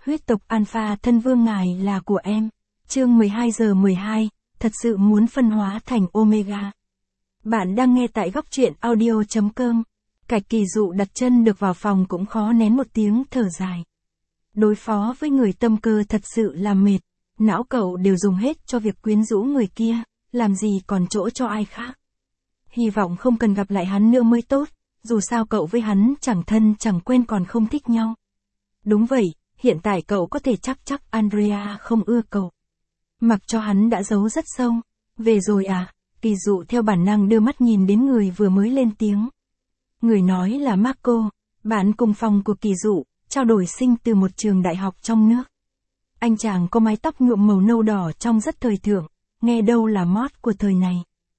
Huyết tộc Alpha thân vương ngài là của em. Chương 12 giờ 12, thật sự muốn phân hóa thành Omega. Bạn đang nghe tại góc truyện audio.com. Cạch Kỳ Dụ đặt chân được vào phòng cũng khó nén một tiếng thở dài. Đối phó với người tâm cơ thật sự là mệt, não cậu đều dùng hết cho việc quyến rũ người kia, làm gì còn chỗ cho ai khác. Hy vọng không cần gặp lại hắn nữa mới tốt, dù sao cậu với hắn chẳng thân chẳng quen còn không thích nhau. Đúng vậy, hiện tại cậu có thể chắc Andrea không ưa cậu. Mặc cho hắn đã giấu rất sâu. Về rồi à? Kỳ Dụ theo bản năng đưa mắt nhìn đến người vừa mới lên tiếng. Người nói là Marco, bạn cùng phòng của Kỳ Dụ, trao đổi sinh từ một trường đại học trong nước. Anh chàng có mái tóc nhuộm màu nâu đỏ trông rất thời thượng, nghe đâu là mót của thời này.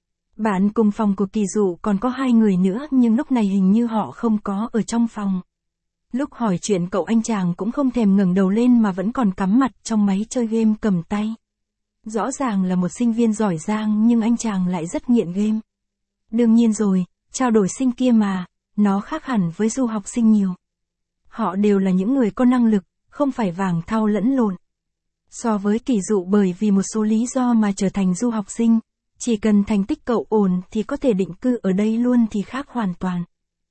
Bạn cùng phòng của Kỳ Dụ còn có 2 người nữa nhưng lúc này hình như họ không có ở trong phòng. Lúc hỏi chuyện cậu anh chàng cũng không thèm ngẩng đầu lên mà vẫn còn cắm mặt trong máy chơi game cầm tay. Rõ ràng là một sinh viên giỏi giang nhưng anh chàng lại rất nghiện game. Đương nhiên rồi, trao đổi sinh kia mà, nó khác hẳn với du học sinh nhiều. Họ đều là những người có năng lực, không phải vàng thau lẫn lộn. So với Kỳ Dụ bởi vì một số lý do mà trở thành du học sinh, chỉ cần thành tích cậu ổn thì có thể định cư ở đây luôn thì khác hoàn toàn.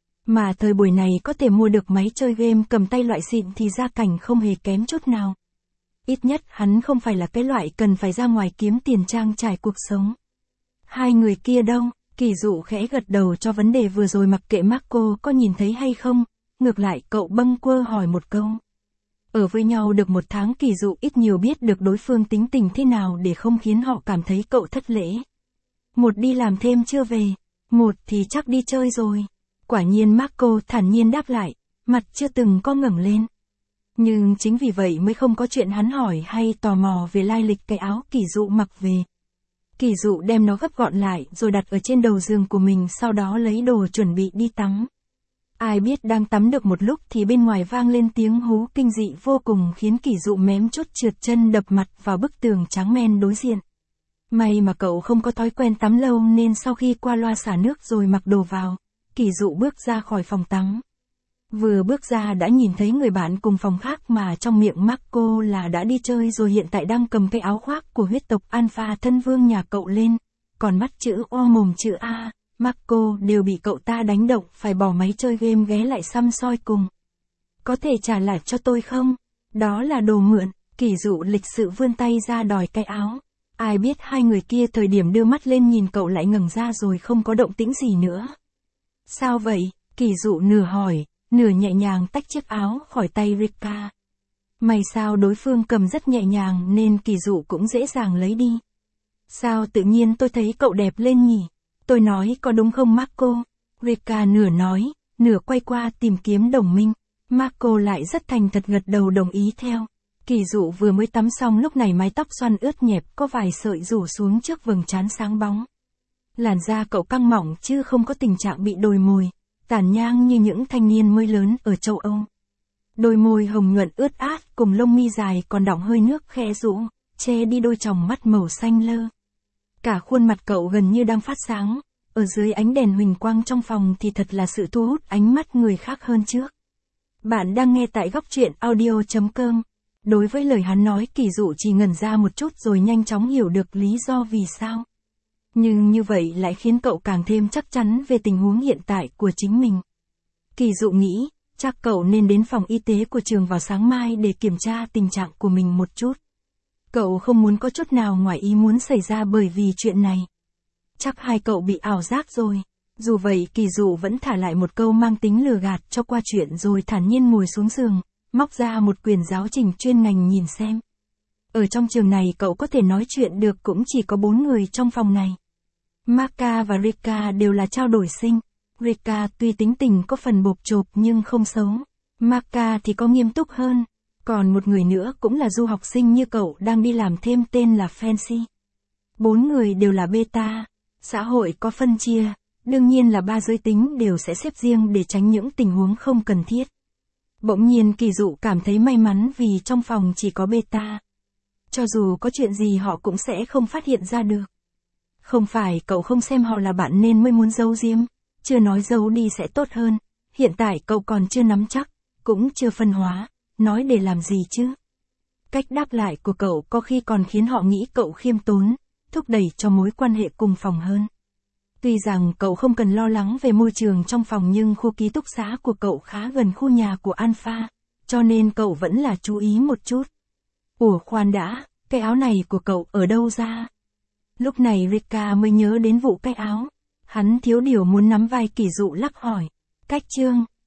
Mà thời buổi này có thể mua được máy chơi game cầm tay loại xịn thì gia cảnh không hề kém chút nào. Ít nhất hắn không phải là cái loại cần phải ra ngoài kiếm tiền trang trải cuộc sống. 2 người kia đâu? Kỳ Dụ khẽ gật đầu cho vấn đề vừa rồi mặc kệ Marco có nhìn thấy hay không, ngược lại cậu bâng quơ hỏi một câu. Ở với nhau được 1 tháng Kỳ Dụ ít nhiều biết được đối phương tính tình thế nào để không khiến họ cảm thấy cậu thất lễ. Một đi làm thêm chưa về, một thì chắc đi chơi rồi. Quả nhiên Marco thản nhiên đáp lại, mặt chưa từng có ngẩng lên. Nhưng chính vì vậy mới không có chuyện hắn hỏi hay tò mò về lai lịch cái áo Kỳ Dụ mặc về. Kỳ Dụ đem nó gấp gọn lại rồi đặt ở trên đầu giường của mình, sau đó lấy đồ chuẩn bị đi tắm. Ai biết đang tắm được một lúc thì bên ngoài vang lên tiếng hú kinh dị vô cùng khiến Kỳ Dụ mém chút trượt chân đập mặt vào bức tường trắng men đối diện. May mà cậu không có thói quen tắm lâu nên sau khi qua loa xả nước rồi mặc đồ vào, Kỳ Dụ bước ra khỏi phòng tắm. Vừa bước ra đã nhìn thấy người bạn cùng phòng khác mà trong miệng Marco là đã đi chơi rồi hiện tại đang cầm cái áo khoác của huyết tộc Alpha thân vương nhà cậu lên, còn mắt chữ O mồm chữ A, Marco đều bị cậu ta đánh động phải bỏ máy chơi game ghé lại săm soi cùng. Có thể trả lại cho tôi không? Đó là đồ mượn. Kỳ Dụ lịch sự vươn tay ra đòi cái áo. Ai biết 2 người kia thời điểm đưa mắt lên nhìn cậu lại ngẩng ra rồi không có động tĩnh gì nữa. Sao vậy? Kỳ Dụ nửa hỏi, nửa nhẹ nhàng tách chiếc áo khỏi tay Rika. May sao đối phương cầm rất nhẹ nhàng nên Kỳ Dụ cũng dễ dàng lấy đi. Sao tự nhiên tôi thấy cậu đẹp lên nhỉ? Tôi nói có đúng không Marco? Rika nửa nói, nửa quay qua tìm kiếm đồng minh. Marco lại rất thành thật gật đầu đồng ý theo. Kỳ Dụ vừa mới tắm xong lúc này mái tóc xoăn ướt nhẹp có vài sợi rủ xuống trước vầng trán sáng bóng. Làn da cậu căng mỏng chứ không có tình trạng bị đồi mồi, tàn nhang như những thanh niên mới lớn ở châu Âu. Đôi môi hồng nhuận ướt át cùng lông mi dài còn đọng hơi nước khẽ rũ, che đi đôi tròng mắt màu xanh lơ. Cả khuôn mặt cậu gần như đang phát sáng, ở dưới ánh đèn huỳnh quang trong phòng thì thật là sự thu hút ánh mắt người khác hơn trước. Bạn đang nghe tại góc truyện audio.com. Đối với lời hắn nói Kỳ Dụ chỉ ngẩn ra một chút rồi nhanh chóng hiểu được lý do vì sao. Nhưng như vậy lại khiến cậu càng thêm chắc chắn về tình huống hiện tại của chính mình. Kỳ Dụ nghĩ, chắc cậu nên đến phòng y tế của trường vào sáng mai để kiểm tra tình trạng của mình một chút. Cậu không muốn có chút nào ngoài ý muốn xảy ra bởi vì chuyện này. Chắc 2 cậu bị ảo giác rồi. Dù vậy Kỳ Dụ vẫn thả lại một câu mang tính lừa gạt cho qua chuyện rồi thản nhiên ngồi xuống giường, móc ra một quyển giáo trình chuyên ngành nhìn xem. Ở trong trường này cậu có thể nói chuyện được cũng chỉ có 4 người trong phòng này. Marca và Rika đều là trao đổi sinh. Rika tuy tính tình có phần bộp chộp nhưng không xấu. Marca thì có nghiêm túc hơn. Còn một người nữa cũng là du học sinh như cậu đang đi làm thêm tên là Fancy. 4 người đều là beta. Xã hội có phân chia, đương nhiên là 3 giới tính đều sẽ xếp riêng để tránh những tình huống không cần thiết. Bỗng nhiên Kỳ Dụ cảm thấy may mắn vì trong phòng chỉ có beta. Cho dù có chuyện gì họ cũng sẽ không phát hiện ra được. Không phải cậu không xem họ là bạn nên mới muốn giấu giếm, chưa nói giấu đi sẽ tốt hơn, hiện tại cậu còn chưa nắm chắc, cũng chưa phân hóa, nói để làm gì chứ. Cách đáp lại của cậu có khi còn khiến họ nghĩ cậu khiêm tốn, thúc đẩy cho mối quan hệ cùng phòng hơn. Tuy rằng cậu không cần lo lắng về môi trường trong phòng nhưng khu ký túc xá của cậu khá gần khu nhà của Alpha, cho nên cậu vẫn là chú ý một chút. Ủa khoan đã, cái áo này của cậu ở đâu ra? Lúc này Rika mới nhớ đến vụ cái áo. Hắn thiếu điều muốn nắm vai Kỷ Dụ lắc hỏi. Cách Trương,